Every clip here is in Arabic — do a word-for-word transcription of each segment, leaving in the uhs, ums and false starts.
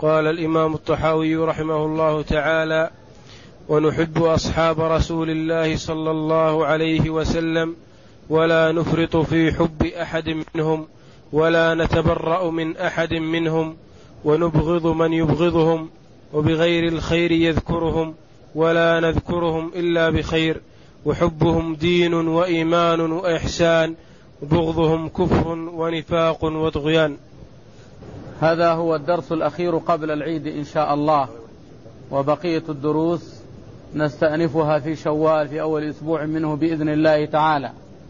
قال الإمام الطحاوي رحمه الله تعالى: ونحب أصحاب رسول الله صلى الله عليه وسلم ولا نفرط في حب أحد منهم ولا نتبرأ من أحد منهم، ونبغض من يبغضهم، وبغير الخير يذكرهم ولا نذكرهم إلا بخير، وحبهم دين وإيمان وإحسان، وبغضهم كفر ونفاق وطغيان. هذا هو الدرس الأخير قبل العيد إن شاء الله، وبقية الدروس نستأنفها في شوال في أول أسبوع منه بإذن الله تعالى.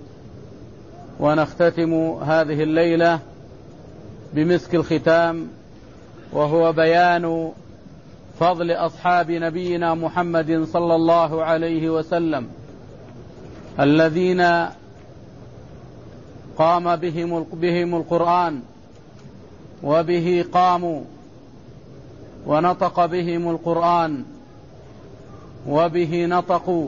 ونختتم هذه الليلة بمسك الختام، وهو بيان فضل أصحاب نبينا محمد صلى الله عليه وسلم الذين قام بهم بهم القرآن، وبه قاموا، ونطق بهم القرآن، وبه نطقوا.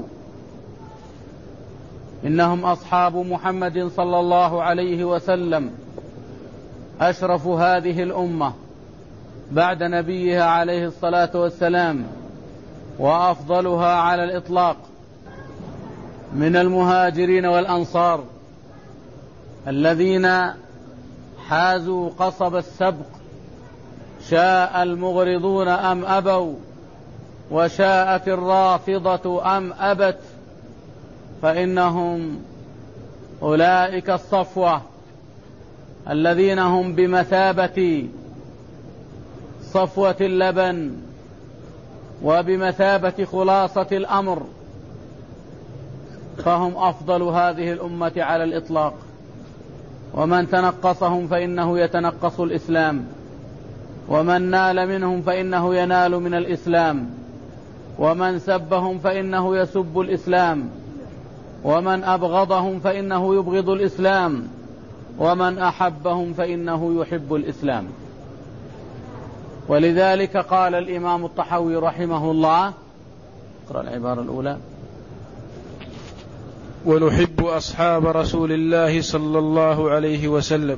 إنهم أصحاب محمد صلى الله عليه وسلم أشرف هذه الأمة بعد نبيها عليه الصلاة والسلام، وأفضلها على الإطلاق من المهاجرين والأنصار الذين حازوا قصب السبق، شاء المغرضون أم أبوا، وشاءت الرافضة أم أبت، فإنهم أولئك الصفوة الذين هم بمثابة صفوة اللبن وبمثابة خلاصة الأمر، فهم أفضل هذه الأمة على الإطلاق. ومن تنقصهم فإنه يتنقص الإسلام، ومن نال منهم فإنه ينال من الإسلام، ومن سبهم فإنه يسب الإسلام، ومن أبغضهم فإنه يبغض الإسلام، ومن أحبهم فإنه يحب الإسلام. ولذلك قال الإمام الطحاوي رحمه الله، اقرأ العبارة الأولى: ونحب أصحاب رسول الله صلى الله عليه وسلم.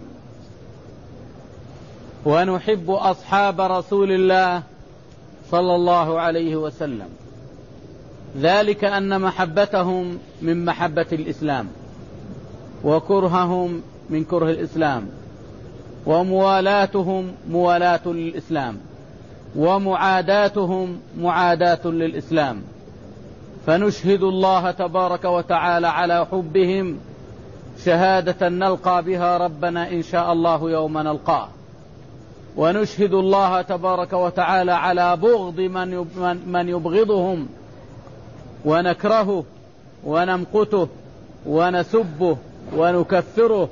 ونحب أصحاب رسول الله صلى الله عليه وسلم، ذلك أن محبتهم من محبة الإسلام، وكرههم من كره الإسلام، وموالاتهم موالاة للإسلام، ومعاداتهم معاداة للإسلام. فنشهد الله تبارك وتعالى على حبهم شهادة نلقى بها ربنا إن شاء الله يوم نلقاه، ونشهد الله تبارك وتعالى على بغض من يبغضهم ونكرهه ونمقته ونسبه ونكفره،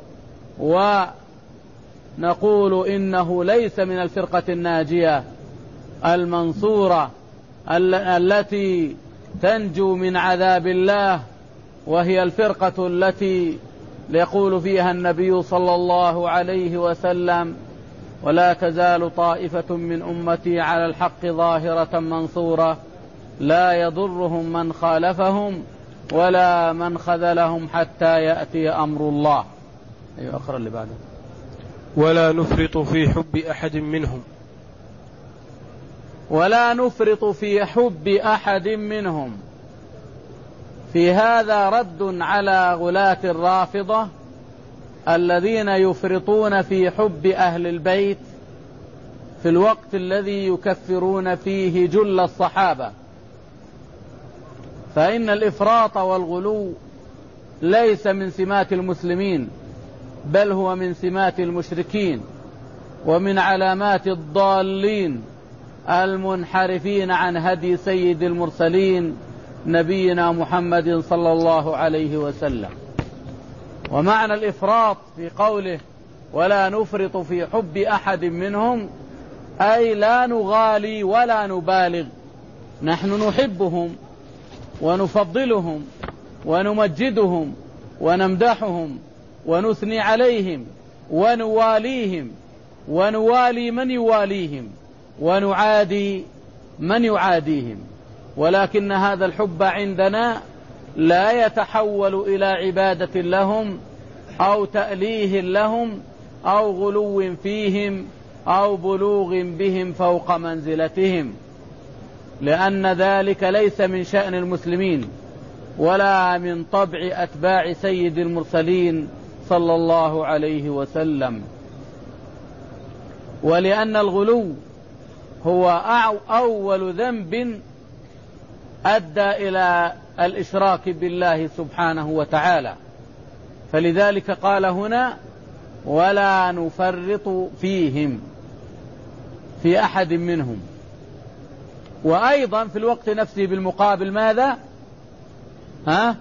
ونقول إنه ليس من الفرقة الناجية المنصورة التي تنجو من عذاب الله، وهي الفرقة التي يقول فيها النبي صلى الله عليه وسلم: ولا تزال طائفة من أمتي على الحق ظاهرة منصورة لا يضرهم من خالفهم ولا من خذلهم حتى يأتي أمر الله. أيوة أخرى اللي بعده: ولا نفرط في حب أحد منهم. ولا نفرط في حب أحد منهم. في هذا رد على غلاة الرافضة الذين يفرطون في حب أهل البيت في الوقت الذي يكفرون فيه جل الصحابة. فإن الإفراط والغلو ليس من سمات المسلمين، بل هو من سمات المشركين، ومن علامات الضالين المنحرفين عن هدي سيد المرسلين نبينا محمد صلى الله عليه وسلم. ومعنى الإفراط في قوله ولا نفرط في حب أحد منهم، أي لا نغالي ولا نبالغ، نحن نحبهم ونفضلهم ونمجدهم ونمدحهم ونثني عليهم ونواليهم ونوالي من يواليهم ونعادي من يعاديهم، ولكن هذا الحب عندنا لا يتحول إلى عبادة لهم أو تأليه لهم أو غلو فيهم أو بلوغ بهم فوق منزلتهم، لأن ذلك ليس من شأن المسلمين ولا من طبع أتباع سيد المرسلين صلى الله عليه وسلم. ولأن الغلو هو أول ذنب أدى إلى الإشراك بالله سبحانه وتعالى، فلذلك قال هنا ولا نفرط فيهم في أحد منهم. وأيضا في الوقت نفسه بالمقابل ماذا؟ ها؟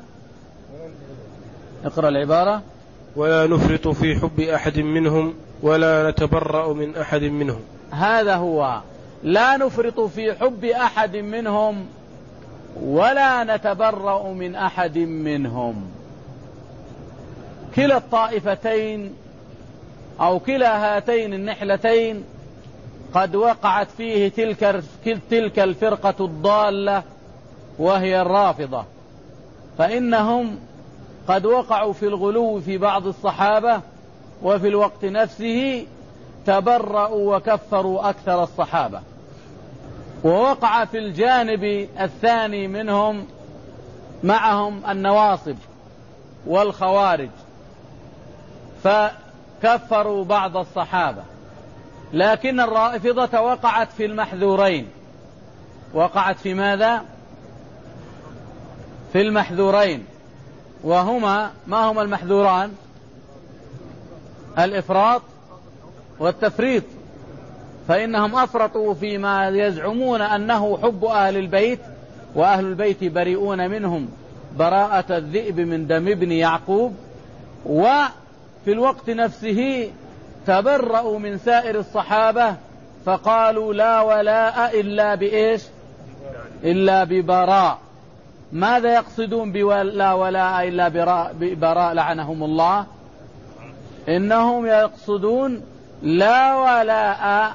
اقرأ العبارة. ولا نفرط في حب أحد منهم ولا نتبرأ من أحد منهم. هذا هو، لا نفرط في حب أحد منهم ولا نتبرأ من أحد منهم. كلا الطائفتين أو كلا هاتين النحلتين قد وقعت فيه تلك, تلك الفرقة الضالة وهي الرافضة، فإنهم قد وقعوا في الغلو في بعض الصحابة، وفي الوقت نفسه تبرأوا وكفروا أكثر الصحابة. ووقع في الجانب الثاني منهم معهم النواصب والخوارج، فكفروا بعض الصحابة. لكن الرافضة وقعت في المحذورين. وقعت في ماذا؟ في المحذورين، وهما ما هما المحذوران؟ الإفراط والتفريط، فإنهم أفرطوا فيما يزعمون أنه حب أهل البيت، وأهل البيت بريئون منهم براءة الذئب من دم ابن يعقوب، وفي الوقت نفسه تبرأوا من سائر الصحابة فقالوا لا ولاء إلا بإيش؟ إلا ببراء. ماذا يقصدون بلا ولاء إلا ببراء لعنهم الله؟ إنهم يقصدون لا ولاء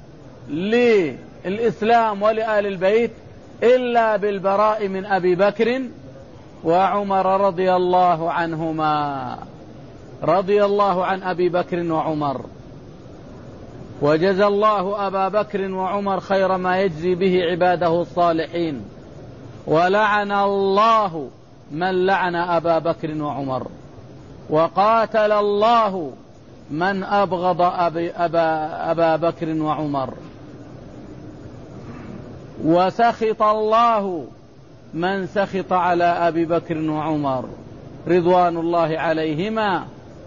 للإسلام ولآل البيت إلا بالبراء من أبي بكر وعمر رضي الله عنهما، رضي الله عن أبي بكر وعمر، وجزى الله أبا بكر وعمر خير ما يجزي به عباده الصالحين، ولعن الله من لعن أبا بكر وعمر، وقاتل الله من أبغض أبي أبا, أبا بكر وعمر، وسخط الله من سخط على أبي بكر وعمر رضوان الله عليهما،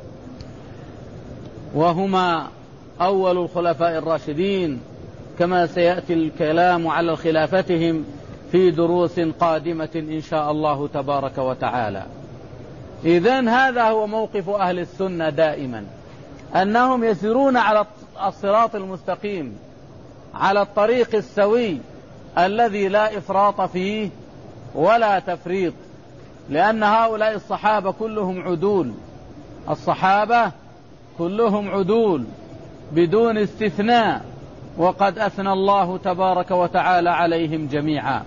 وهما أول الخلفاء الراشدين، كما سيأتي الكلام على خلافتهم في دروس قادمة إن شاء الله تبارك وتعالى. إذن هذا هو موقف أهل السنة دائما، أنهم يسيرون على الصراط المستقيم، على الطريق السوي الذي لا إفراط فيه ولا تفريط، لأن هؤلاء الصحابة كلهم عدول، الصحابة كلهم عدول بدون استثناء، وقد أثنى الله تبارك وتعالى عليهم جميعا.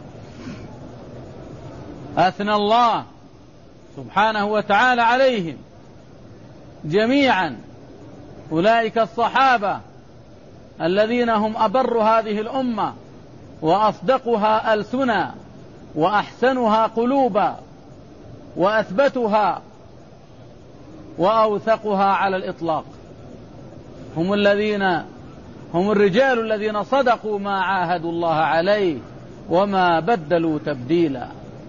أثنى الله سبحانه وتعالى عليهم جميعا، أولئك الصحابة الذين هم أبر هذه الأمة وأصدقها ألسنا وأحسنها قلوبا وأثبتها وأوثقها على الإطلاق، هم الذين هم الرجال الذين صدقوا ما عاهدوا الله عليه وما بدلوا تبديلا.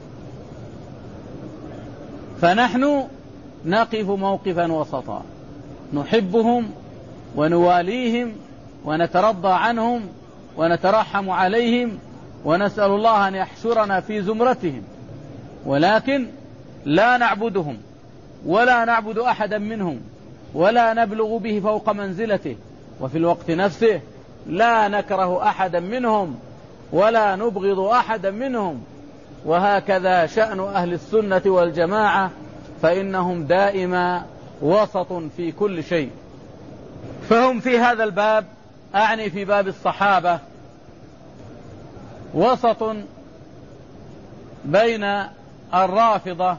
فنحن نقف موقفا وسطا، نحبهم ونواليهم ونترضى عنهم ونترحم عليهم ونسأل الله أن يحشرنا في زمرتهم، ولكن لا نعبدهم ولا نعبد أحدا منهم ولا نبلغ به فوق منزلته، وفي الوقت نفسه لا نكره أحدا منهم ولا نبغض أحدا منهم. وهكذا شأن أهل السنة والجماعة، فإنهم دائما وسط في كل شيء. فهم في هذا الباب، أعني في باب الصحابة، وسط بين الرافضة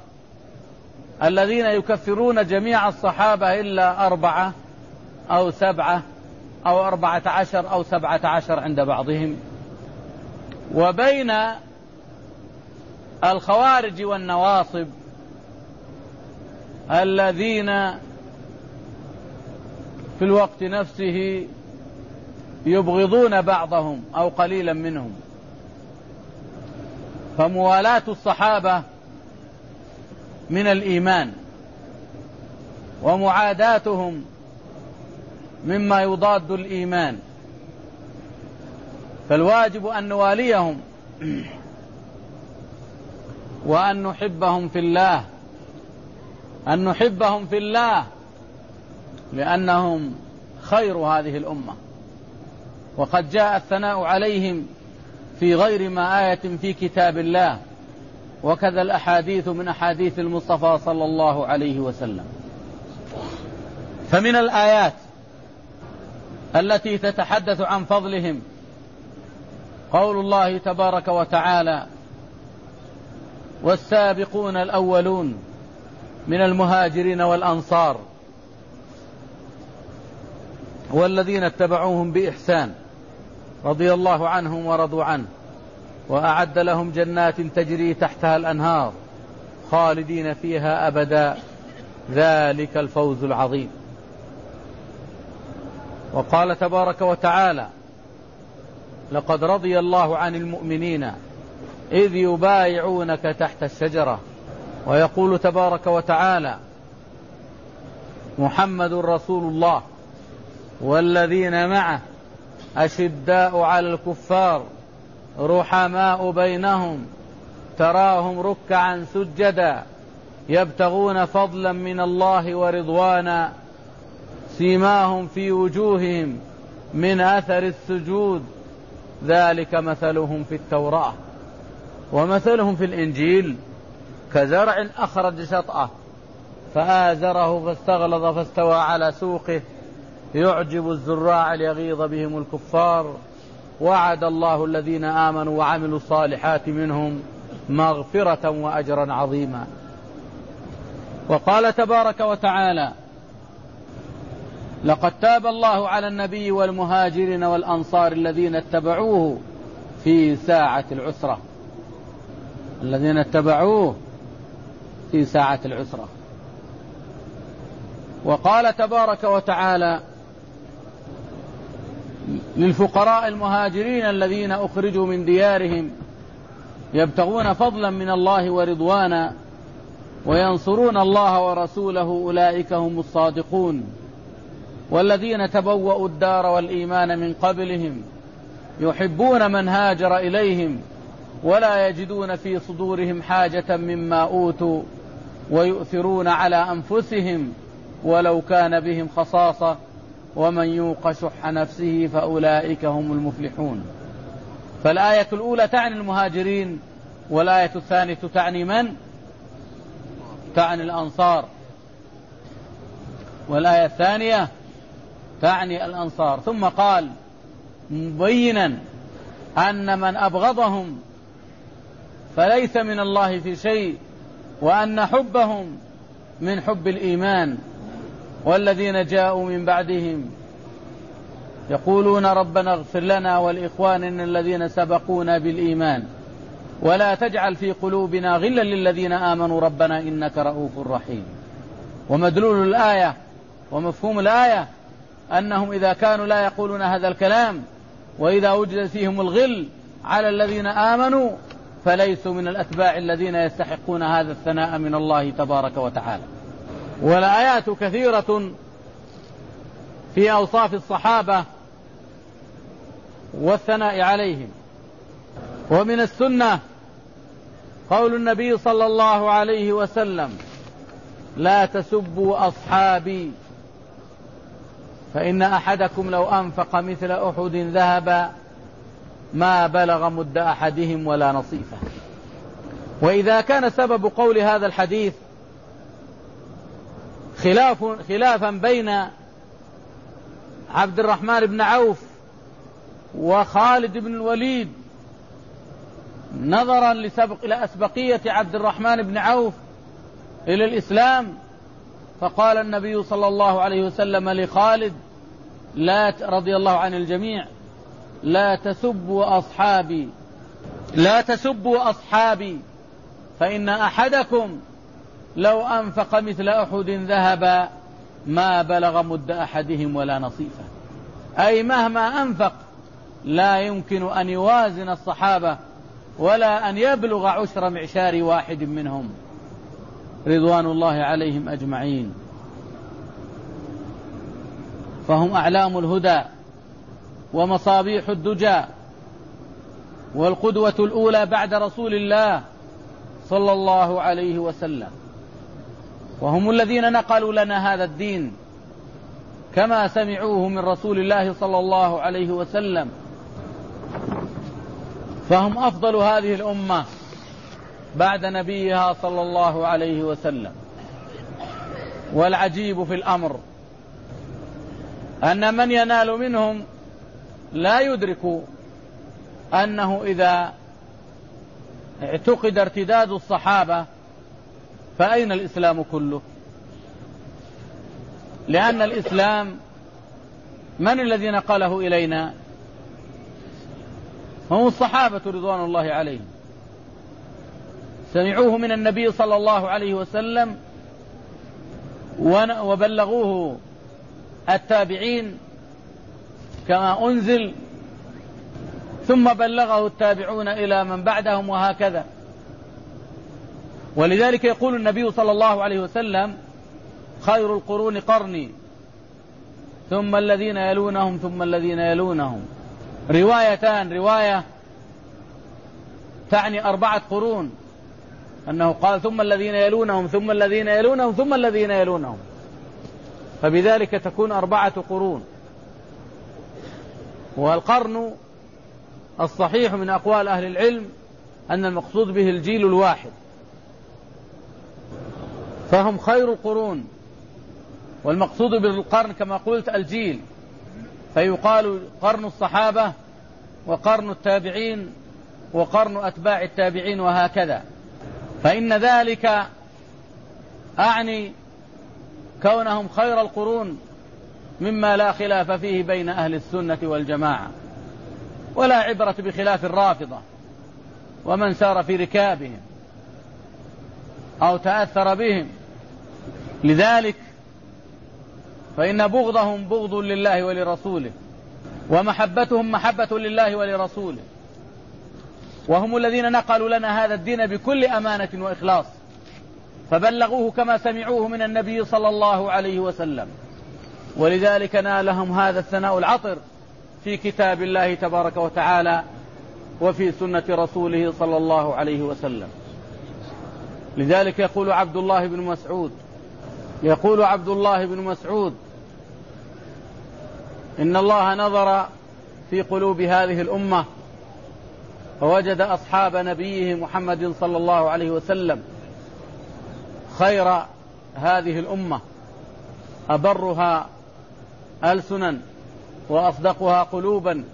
الذين يكفرون جميع الصحابة إلا أربعة أو سبعة أو أربعة عشر أو سبعة عشر عند بعضهم. وبين الخوارج والنواصب الذين في الوقت نفسه يبغضون بعضهم أو قليلا منهم، فموالاة الصحابة من الإيمان، ومعاداتهم مما يضاد الإيمان، فالواجب أن نواليهم وأن نحبهم في الله، أن نحبهم في الله لأنهم خير هذه الأمة، وقد جاء الثناء عليهم في غير ما آية في كتاب الله، وكذا الأحاديث من أحاديث المصطفى صلى الله عليه وسلم. فمن الآيات التي تتحدث عن فضلهم قول الله تبارك وتعالى: والسابقون الأولون من المهاجرين والأنصار والذين اتبعوهم بإحسان رضي الله عنهم ورضوا عنه وأعد لهم جنات تجري تحتها الأنهار خالدين فيها أبدا ذلك الفوز العظيم. وقال تبارك وتعالى: لقد رضي الله عن المؤمنين إذ يبايعونك تحت الشجرة. ويقول تبارك وتعالى: محمد رسول الله والذين معه أشداء على الكفار رحماء بينهم تراهم ركعا سجدا يبتغون فضلا من الله ورضوانا سيماهم في وجوههم من أثر السجود ذلك مثلهم في التوراة ومثلهم في الإنجيل كزرع أخرج شطأه فآزره فاستغلظ فاستوى على سوقه يعجب الزراع ليغيظ بهم الكفار وعد الله الذين آمنوا وعملوا الصالحات منهم مغفرة وأجرا عظيما. وقال تبارك وتعالى: لقد تاب الله على النبي والمهاجرين والأنصار الذين اتبعوه في ساعة العسرة الذين اتبعوه في ساعة العسرة. وقال تبارك وتعالى للفقراء المهاجرين الذين أخرجوا من ديارهم يبتغون فضلا من الله ورضوانا وينصرون الله ورسوله أولئك هم الصادقون والذين تبوأوا الدار والإيمان من قبلهم يحبون من هاجر إليهم ولا يجدون في صدورهم حاجة مما أوتوا ويؤثرون على أنفسهم ولو كان بهم خصاصة ومن يوق شح نفسه فأولئك هم المفلحون. فالآية الأولى تعني المهاجرين والآية الثانية تعني من؟ تعني الأنصار. والآية الثانية تعني الأنصار. ثم قال مبينا أن من أبغضهم فليس من الله في شيء وأن حبهم من حب الإيمان والذين جاءوا من بعدهم يقولون ربنا اغفر لنا ولإخواننا الذين سبقونا بالإيمان ولا تجعل في قلوبنا غلا للذين آمنوا ربنا إنك رؤوف رحيم. ومدلول الآية ومفهوم الآية أنهم إذا كانوا لا يقولون هذا الكلام وإذا وجد فيهم الغل على الذين آمنوا فليسوا من الأتباع الذين يستحقون هذا الثناء من الله تبارك وتعالى. والآيات كثيرة في أوصاف الصحابة والثناء عليهم. ومن السنة قول النبي صلى الله عليه وسلم: لا تسبوا أصحابي فإن أحدكم لو أنفق مثل أحد ذهبا ما بلغ مد أحدهم ولا نصيفه. وإذا كان سبب قول هذا الحديث خلاف خلافا بين عبد الرحمن بن عوف وخالد بن الوليد نظرا لسبق إلى أسبقية عبد الرحمن بن عوف إلى الإسلام، فقال النبي صلى الله عليه وسلم لخالد: لا رضي الله عن الجميع: لا تسبوا أصحابي لا تسبوا أصحابي فإن أحدكم لو أنفق مثل أحد ذهبا ما بلغ مد أحدهم ولا نصيفه. أي مهما أنفق لا يمكن أن يوازن الصحابة ولا أن يبلغ عشر معشار واحد منهم رضوان الله عليهم أجمعين. فهم أعلام الهدى ومصابيح الدجى والقدوة الأولى بعد رسول الله صلى الله عليه وسلم، وهم الذين نقلوا لنا هذا الدين كما سمعوه من رسول الله صلى الله عليه وسلم. فهم أفضل هذه الأمة بعد نبيها صلى الله عليه وسلم. والعجيب في الأمر أن من ينال منهم لا يدرك أنه إذا اعتقد ارتداد الصحابة فأين الإسلام كله؟ لأن الإسلام من الذي نقله إلينا؟ هم الصحابة رضوان الله عليهم، سمعوه من النبي صلى الله عليه وسلم وبلغوه التابعين كما أنزل، ثم بلغه التابعون إلى من بعدهم وهكذا. ولذلك يقول النبي صلى الله عليه وسلم: خير القرون قرني ثم الذين يلونهم ثم الذين يلونهم. روايتان، رواية تعني أربعة قرون، أنه قال ثم الذين يلونهم ثم الذين يلونهم ثم الذين يلونهم، فبذلك تكون أربعة قرون. والقرن الصحيح من أقوال أهل العلم أن المقصود به الجيل الواحد، فهم خير القرون، والمقصود بالقرن كما قلت الجيل، فيقال قرن الصحابة وقرن التابعين وقرن أتباع التابعين وهكذا. فإن ذلك أعني كونهم خير القرون مما لا خلاف فيه بين أهل السنة والجماعة، ولا عبرة بخلاف الرافضة ومن سار في ركابهم أو تأثر بهم. لذلك فإن بغضهم بغض لله ولرسوله، ومحبتهم محبة لله ولرسوله، وهم الذين نقلوا لنا هذا الدين بكل أمانة وإخلاص، فبلغوه كما سمعوه من النبي صلى الله عليه وسلم. ولذلك نالهم هذا الثناء العطر في كتاب الله تبارك وتعالى وفي سنة رسوله صلى الله عليه وسلم. لذلك يقول عبد الله بن مسعود يقول عبد الله بن مسعود إن الله نظر في قلوب هذه الأمة فوجد أصحاب نبيه محمد صلى الله عليه وسلم خير هذه الأمة، أبرها ألسنا وأصدقها قلوبا،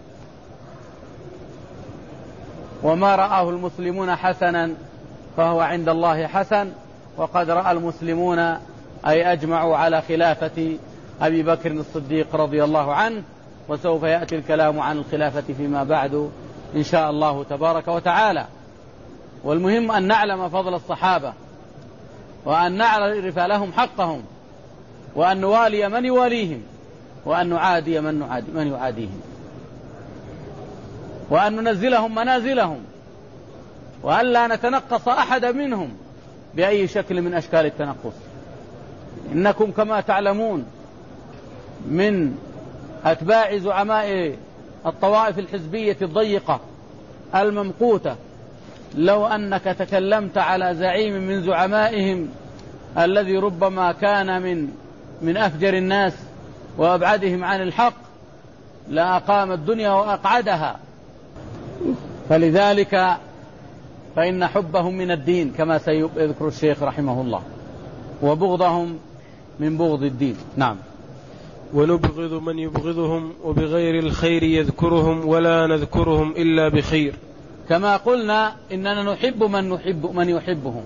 وما رآه المسلمون حسنا فهو عند الله حسن، وقد رأى المسلمون أي أجمعوا على خلافة أبي بكر الصديق رضي الله عنه. وسوف يأتي الكلام عن الخلافة فيما بعد إن شاء الله تبارك وتعالى. والمهم أن نعلم فضل الصحابة، وأن نعرف لهم حقهم، وأن نوالي من يواليهم، وأن نعادي من, نعادي من يعاديهم، وأن ننزلهم منازلهم، وأن لا نتنقص أحد منهم بأي شكل من أشكال التنقص. إنكم كما تعلمون من أتباع زعماء الطوائف الحزبية الضيقة الممقوتة، لو أنك تكلمت على زعيم من زعمائهم الذي ربما كان من من أفجر الناس وأبعدهم عن الحق لأقام الدنيا وأقعدها. فلذلك فإن حبهم من الدين كما سيذكر الشيخ رحمه الله، وبغضهم من بغض الدين. نعم. ونبغض من يبغضهم وبغير الخير يذكرهم ولا نذكرهم إلا بخير. كما قلنا إننا نحب من نحب من يحبهم،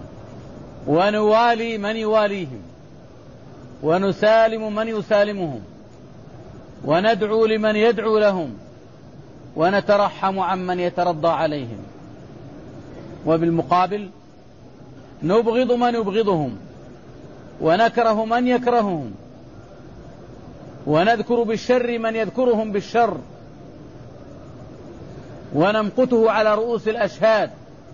ونوالي من يواليهم، ونسالم من يسالمهم، وندعو لمن يدعو لهم ونترحم عمن يترضى عليهم، وبالمقابل نبغض من يبغضهم ونكره من يكرههم ونذكر بالشر من يذكرهم بالشر ونمقته على رؤوس الأشهاد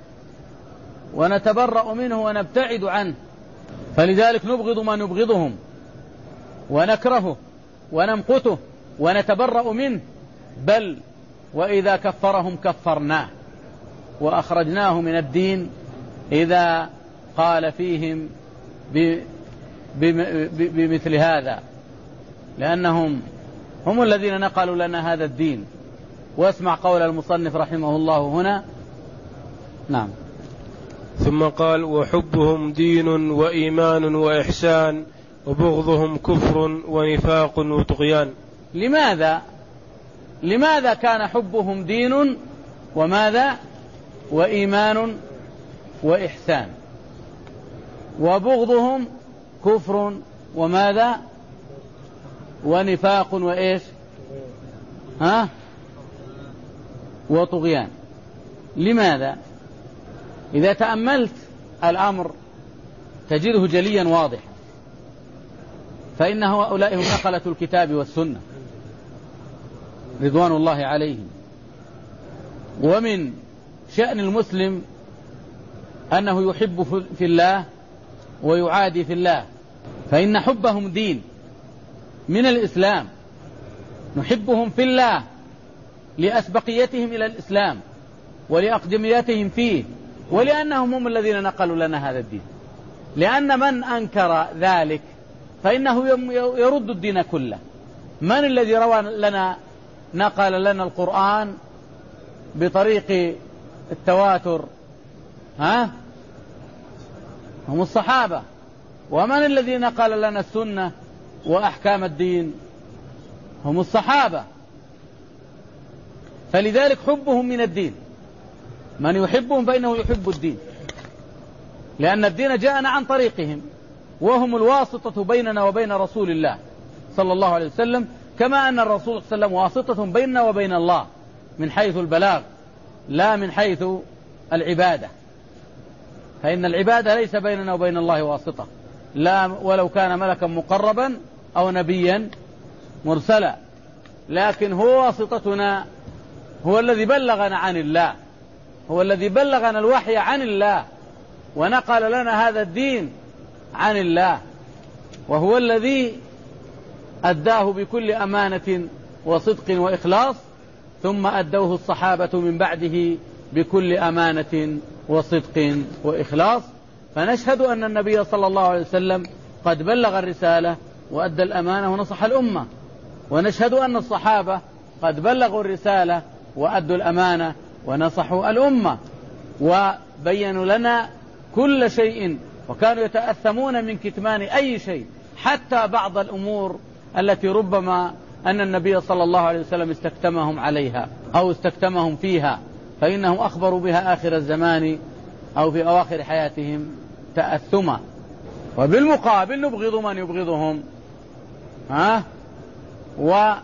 ونتبرأ منه ونبتعد عنه. فلذلك نبغض من يبغضهم ونكرهه ونمقته ونتبرأ منه، بل وإذا كفرهم كفرناه وأخرجناه من الدين إذا قال فيهم بمثل هذا، لأنهم هم الذين نقلوا لنا هذا الدين. واسمع قول المصنف رحمه الله هنا. نعم. ثم قال: وحبهم دين وإيمان وإحسان وبغضهم كفر ونفاق وطغيان. لماذا لماذا كان حبهم دين وماذا وإيمان وإحسان، وبغضهم كفر وماذا ونفاق وإيش ها وطغيان؟ لماذا؟ إذا تأملت الأمر تجده جليا واضحا، فإن هؤلاء هم نقلة الكتاب والسنة رضوان الله عليهم. ومن شأن المسلم أنه يحب في الله ويعادي في الله، فإن حبهم دين من الإسلام. نحبهم في الله لأسبقيتهم إلى الإسلام ولأقدميتهم فيه، ولأنهم هم الذين نقلوا لنا هذا الدين. لأن من أنكر ذلك فإنه يرد الدين كله. من الذي روى لنا نقل لنا القرآن بطريق التواتر؟ ها؟ هم الصحابة. ومن الذي نقل لنا السنة وأحكام الدين؟ هم الصحابة. فلذلك حبهم من الدين. من يحبهم فإنه يحب الدين، لأن الدين جاءنا عن طريقهم، وهم الواسطة بيننا وبين رسول الله صلى الله عليه وسلم، كما أن الرسول صلى الله عليه وسلم واسطة بيننا وبين الله من حيث البلاغ لا من حيث العبادة، فإن العبادة ليس بيننا وبين الله واسطة، لا ولو كان ملكا مقربا أو نبيا مرسلا، لكن هو واسطتنا، هو الذي بلغنا عن الله، هو الذي بلغنا الوحي عن الله ونقل لنا هذا الدين عن الله، وهو الذي أداه بكل أمانة وصدق وإخلاص، ثم أدوه الصحابة من بعده بكل أمانة وصدق وإخلاص. فنشهد أن النبي صلى الله عليه وسلم قد بلغ الرسالة وأدى الأمانة ونصح الأمة، ونشهد أن الصحابة قد بلغوا الرسالة وأدوا الأمانة ونصحوا الأمة وبينوا لنا كل شيء، وكانوا يتأثمون من كتمان أي شيء، حتى بعض الأمور التي ربما أن النبي صلى الله عليه وسلم استكتمهم عليها أو استكتمهم فيها، فإنهم أخبروا بها آخر الزمان أو في أواخر حياتهم تأثما. وبالمقابل نبغض من يبغضهم، ها؟ ونرى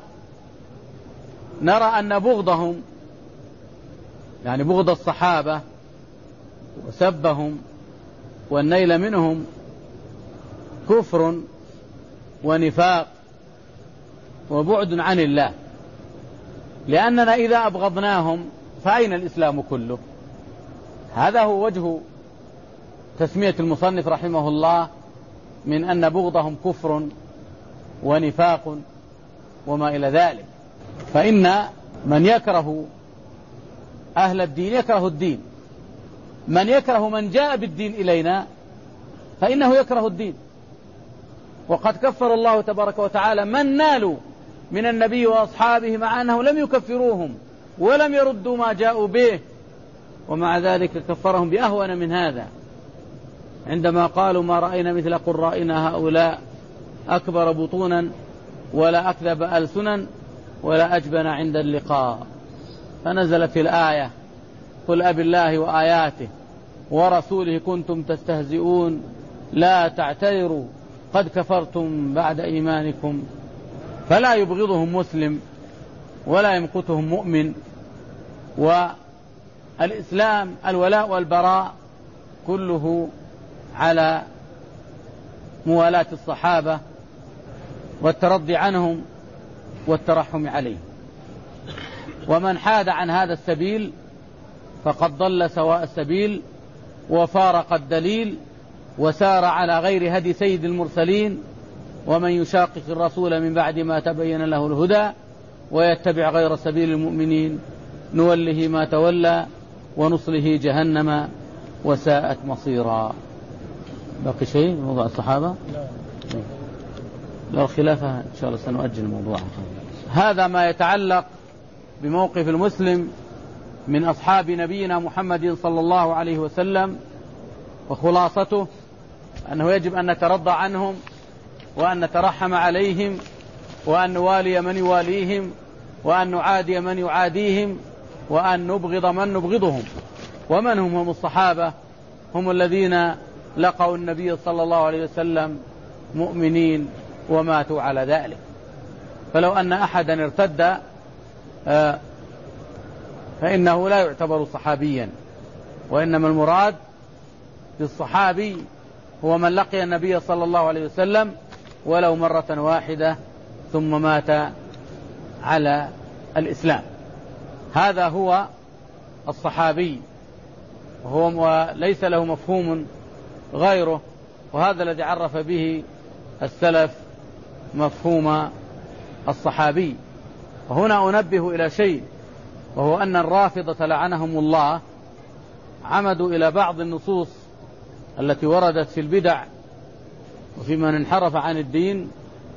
أن بغضهم يعني بغض الصحابة وسبهم والنيل منهم كفر ونفاق وبعد عن الله، لأننا إذا أبغضناهم فأين الإسلام كله؟ هذا هو وجه تسمية المصنف رحمه الله من أن بغضهم كفر ونفاق وما إلى ذلك. فإن من يكره أهل الدين يكره الدين، من يكره من جاء بالدين إلينا فإنه يكره الدين. وقد كفر الله تبارك وتعالى من نالوا من النبي وأصحابه مع أنه لم يكفروهم ولم يردوا ما جاءوا به، ومع ذلك كفرهم بأهون من هذا عندما قالوا ما رأينا مثل قرائنا هؤلاء أكبر بطونا ولا أكذب ألسنا ولا أجبن عند اللقاء. فنزلت الآية قل أبي الله وآياته ورسوله كنتم تستهزئون لا تعتذروا قد كفرتم بعد إيمانكم فلا يبغضهم مسلم ولا يمقتهم مؤمن. والإسلام الولاء والبراء كله على موالاة الصحابة والترضي عنهم والترحم عليهم، ومن حاد عن هذا السبيل فقد ضل سواء السبيل وفارق الدليل وسار على غير هدي سيد المرسلين. ومن يشاقق الرسول من بعد ما تبين له الهدى ويتبع غير سبيل المؤمنين نوله ما تولى ونصله جهنم وساءت مصيرا. باقي شيء موضوع الصحابة؟ لا، الخلافة إن شاء الله سنؤجل الموضوع. هذا ما يتعلق بموقف المسلم من أصحاب نبينا محمد صلى الله عليه وسلم، وخلاصته أنه يجب أن نترضى عنهم وأن نترحم عليهم وأن نوالي من يواليهم وأن نعادي من يعاديهم وأن نبغض من نبغضهم. ومن هم هم الصحابة؟ هم الذين لقوا النبي صلى الله عليه وسلم مؤمنين وماتوا على ذلك. فلو أن أحدا ارتد فإنه لا يعتبر صحابيا، وإنما المراد بالصحابي هو من لقي النبي صلى الله عليه وسلم ولو مرة واحدة ثم مات على الإسلام. هذا هو الصحابي، وهو ليس له مفهوم غيره، وهذا الذي عرف به السلف مفهوم الصحابي. وهنا أنبه إلى شيء، وهو أن الرافضة لعنهم الله عمدوا إلى بعض النصوص التي وردت في البدع وفي من انحرف عن الدين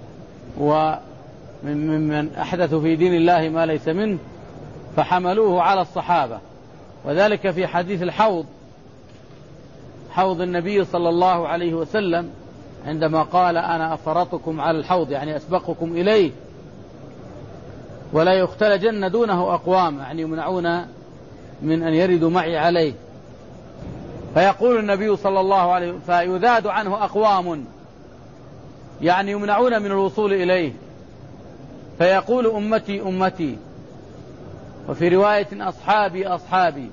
ومن أحدثوا في دين الله ما ليس منه، فحملوه على الصحابة. وذلك في حديث الحوض، حوض النبي صلى الله عليه وسلم، عندما قال أنا أفرطكم على الحوض، يعني أسبقكم إليه، ولا يختلجن دونه أقوام، يعني يمنعون من أن يردوا معي عليه. فيقول النبي صلى الله عليه وسلم فيذاد عنه أقوام، يعني يمنعون من الوصول إليه، فيقول أمتي أمتي، وفي رواية أصحابي أصحابي.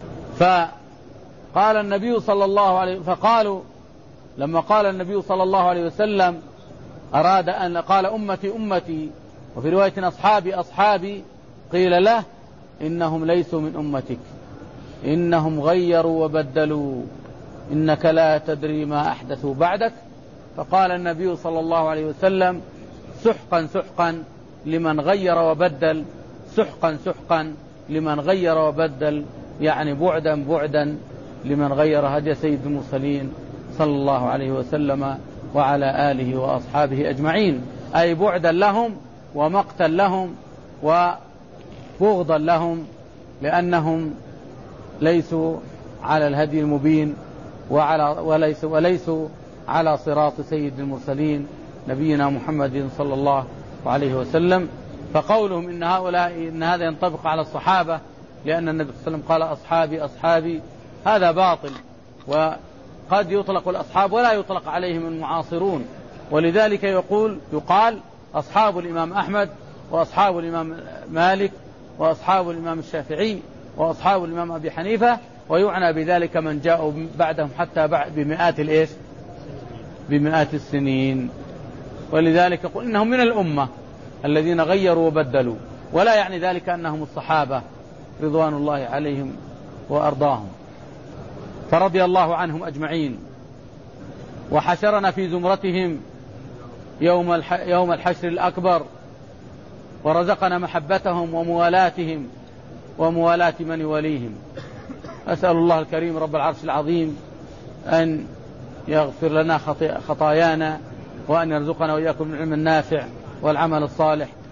فقال النبي صلى الله عليه فقالوا لما قال النبي صلى الله عليه وسلم أراد أن قال أمتي أمتي، وفي رواية أصحابي أصحابي، قيل له إنهم ليسوا من أمتك، إنهم غيروا وبدلوا، إنك لا تدري ما أحدثوا بعدك. فقال النبي صلى الله عليه وسلم سحقا سحقا لمن غير وبدل، سحقا سحقا لمن غير وبدل، يعني بعدا بعدا لمن غير هدي سيد المرسلين صلى الله عليه وسلم وعلى آله وأصحابه أجمعين، أي بعدا لهم ومقتا لهم وبغضا لهم، لأنهم ليسوا على الهدي المبين وعلى وليسوا, وليسوا على صراط سيد المرسلين نبينا محمد صلى الله عليه وسلم. فقولهم إن هؤلاء إن هذا ينطبق على الصحابة لأن النبي صلى الله عليه وسلم قال أصحابي أصحابي، هذا باطل، وقد يطلق الأصحاب ولا يطلق عليهم المعاصرون. ولذلك يقول يقال أصحاب الإمام أحمد وأصحاب الإمام مالك وأصحاب الإمام الشافعي وأصحاب الإمام أبي حنيفة، ويعنى بذلك من جاءوا بعدهم حتى بعد بمئات الإيش بمئات السنين. ولذلك يقول إنهم من الأمة الذين غيروا وبدلوا، ولا يعني ذلك أنهم الصحابة رضوان الله عليهم وأرضاهم. فرضي الله عنهم أجمعين، وحشرنا في زمرتهم يوم يوم الحشر الأكبر، ورزقنا محبتهم وموالاتهم وموالاة من يوليهم. أسأل الله الكريم رب العرش العظيم أن يغفر لنا خطايانا، وأن يرزقنا وإياكم العلم النافع والعمل الصالح،